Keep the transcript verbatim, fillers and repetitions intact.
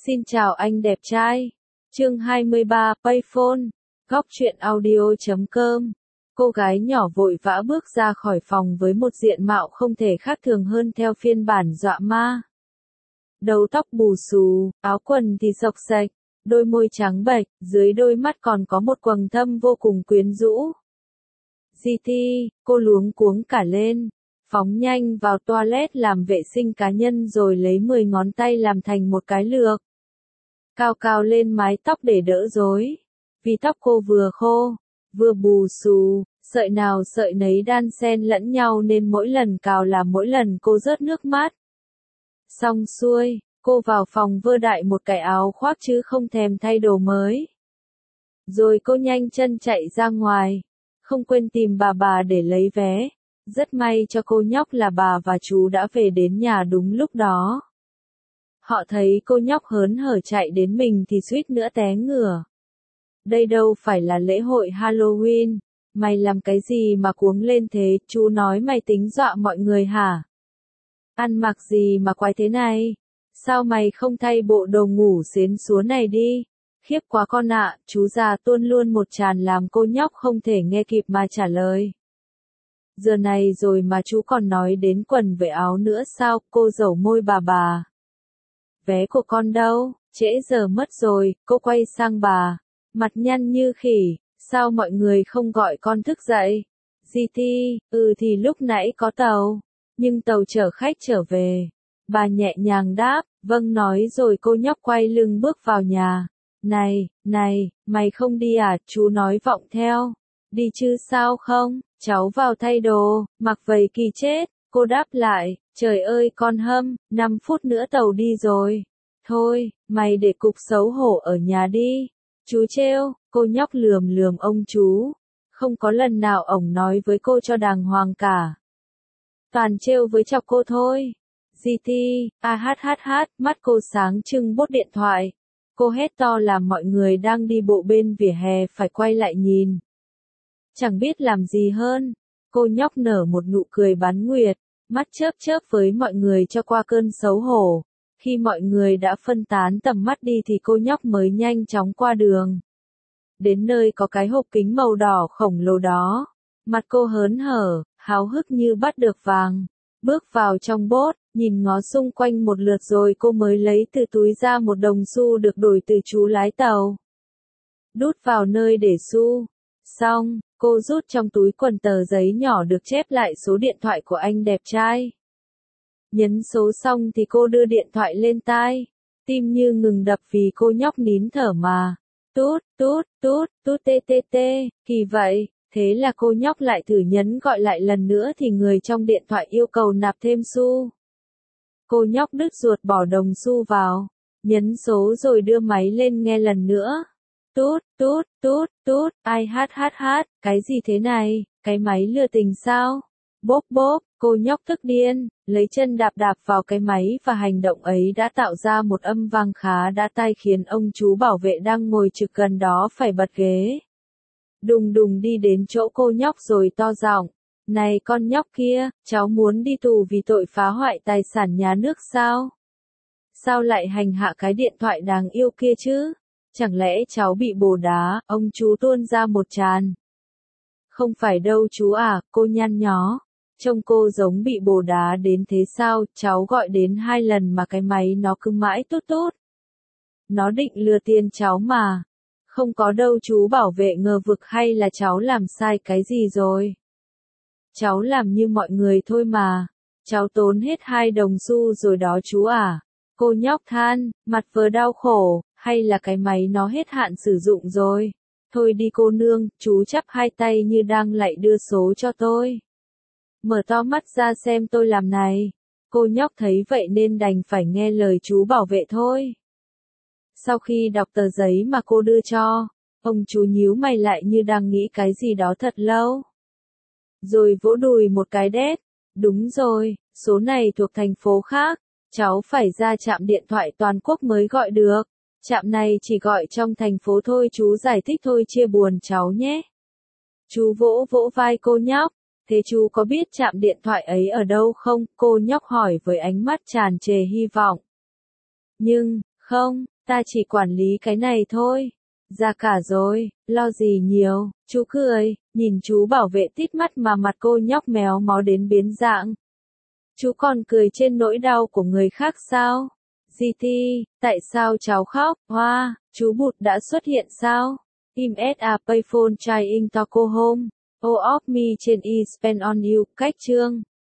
Xin chào anh đẹp trai. Chương hai mươi ba, Payphone, góc truyện audio chấm com. Cô gái nhỏ vội vã bước ra khỏi phòng với một diện mạo không thể khác thường hơn theo phiên bản dọa ma. Đầu tóc bù xù, áo quần thì xộc xệch, đôi môi trắng bệch, dưới đôi mắt còn có một quầng thâm vô cùng quyến rũ. giê tê, cô luống cuống cả lên, phóng nhanh vào toilet làm vệ sinh cá nhân rồi lấy mười ngón tay làm thành một cái lược. Cao cao lên mái tóc để đỡ rối. Vì tóc cô vừa khô, vừa bù xù, sợi nào sợi nấy đan xen lẫn nhau nên mỗi lần cào là mỗi lần cô rớt nước mắt. Xong xuôi, cô vào phòng vơ đại một cái áo khoác chứ không thèm thay đồ mới. Rồi cô nhanh chân chạy ra ngoài, không quên tìm bà bà để lấy vé. Rất may cho cô nhóc là bà và chú đã về đến nhà đúng lúc đó. Họ thấy cô nhóc hớn hở chạy đến mình thì suýt nữa té ngửa. Đây đâu phải là lễ hội Halloween, mày làm cái gì mà cuống lên thế, chú nói mày tính dọa mọi người hả? Ăn mặc gì mà quái thế này? Sao mày không thay bộ đồ ngủ xến xúa này đi? Khiếp quá con ạ, chú già tuôn luôn một tràn làm cô nhóc không thể nghe kịp mà trả lời. Giờ này rồi mà chú còn nói đến quần với áo nữa sao, cô dẩu môi bà bà. Vé của con đâu, trễ giờ mất rồi, cô quay sang bà, mặt nhăn như khỉ, sao mọi người không gọi con thức dậy? giê tê, ừ thì lúc nãy có tàu, nhưng tàu chở khách trở về. Bà nhẹ nhàng đáp, vâng nói rồi cô nhóc quay lưng bước vào nhà. Này, này, mày không đi à, chú nói vọng theo. Đi chứ sao không, cháu vào thay đồ, mặc vầy kỳ chết. Cô đáp lại, trời ơi con hâm, năm phút nữa tàu đi rồi. Thôi, mày để cục xấu hổ ở nhà đi. Chú trêu, cô nhóc lườm lườm ông chú. Không có lần nào ổng nói với cô cho đàng hoàng cả. Toàn trêu với chọc cô thôi. giê tê, a hát hát hát, mắt cô sáng trưng bốt điện thoại. Cô hét to làm mọi người đang đi bộ bên vỉa hè phải quay lại nhìn. Chẳng biết làm gì hơn. Cô nhóc nở một nụ cười bán nguyệt, mắt chớp chớp với mọi người cho qua cơn xấu hổ. Khi mọi người đã phân tán tầm mắt đi thì cô nhóc mới nhanh chóng qua đường. Đến nơi có cái hộp kính màu đỏ khổng lồ đó. Mặt cô hớn hở, háo hức như bắt được vàng. Bước vào trong bốt, nhìn ngó xung quanh một lượt rồi cô mới lấy từ túi ra một đồng xu được đổi từ chú lái tàu. Đút vào nơi để xu. Xong, cô rút trong túi quần tờ giấy nhỏ được chép lại số điện thoại của anh đẹp trai. Nhấn số xong thì cô đưa điện thoại lên tai. Tim như ngừng đập vì cô nhóc nín thở mà. Tút, tút, tút, tút tê tê tê, kỳ vậy. Thế là cô nhóc lại thử nhấn gọi lại lần nữa thì người trong điện thoại yêu cầu nạp thêm xu. Cô nhóc đứt ruột bỏ đồng xu vào. Nhấn số rồi đưa máy lên nghe lần nữa. Tút, tút, tút, tút, ai hát hát hát, cái gì thế này, cái máy lừa tình sao? Bốp bốp, cô nhóc tức điên, lấy chân đạp đạp vào cái máy và hành động ấy đã tạo ra một âm vang khá đã tai khiến ông chú bảo vệ đang ngồi trực gần đó phải bật ghế. Đùng đùng đi đến chỗ cô nhóc rồi to giọng, này con nhóc kia, cháu muốn đi tù vì tội phá hoại tài sản nhà nước sao? Sao lại hành hạ cái điện thoại đáng yêu kia chứ? Chẳng lẽ cháu bị bồ đá, ông chú tuôn ra một tràn. Không phải đâu chú à, cô nhăn nhó. Trông cô giống bị bồ đá đến thế sao, cháu gọi đến hai lần mà cái máy nó cứ mãi tốt tốt. Nó định lừa tiền cháu mà. Không có đâu chú bảo vệ ngờ vực hay là cháu làm sai cái gì rồi. Cháu làm như mọi người thôi mà. Cháu tốn hết hai đồng xu rồi đó chú à. Cô nhóc than, mặt vừa đau khổ. Hay là cái máy nó hết hạn sử dụng rồi. Thôi đi cô nương, chú chắp hai tay như đang lạy đưa số cho tôi. Mở to mắt ra xem tôi làm này. Cô nhóc thấy vậy nên đành phải nghe lời chú bảo vệ thôi. Sau khi đọc tờ giấy mà cô đưa cho, ông chú nhíu mày lại như đang nghĩ cái gì đó thật lâu. Rồi vỗ đùi một cái đét. Đúng rồi, số này thuộc thành phố khác. Cháu phải ra trạm điện thoại toàn quốc mới gọi được. Trạm này chỉ gọi trong thành phố thôi, chú giải thích thôi chia buồn cháu nhé. Chú vỗ vỗ vai cô nhóc. Thế chú có biết trạm điện thoại ấy ở đâu không? Cô nhóc hỏi với ánh mắt tràn trề hy vọng. Nhưng, Không, ta chỉ quản lý cái này thôi. Ra cả rồi, lo gì nhiều, chú cười, nhìn chú bảo vệ tít mắt mà mặt cô nhóc méo mó đến biến dạng. Chú còn cười trên nỗi đau của người khác sao? giê tê, tại sao cháu khóc? Hoa, chú Bụt đã xuất hiện sao? Im at a payphone trying to go home. Oh of me trên e spend on you, cách chương.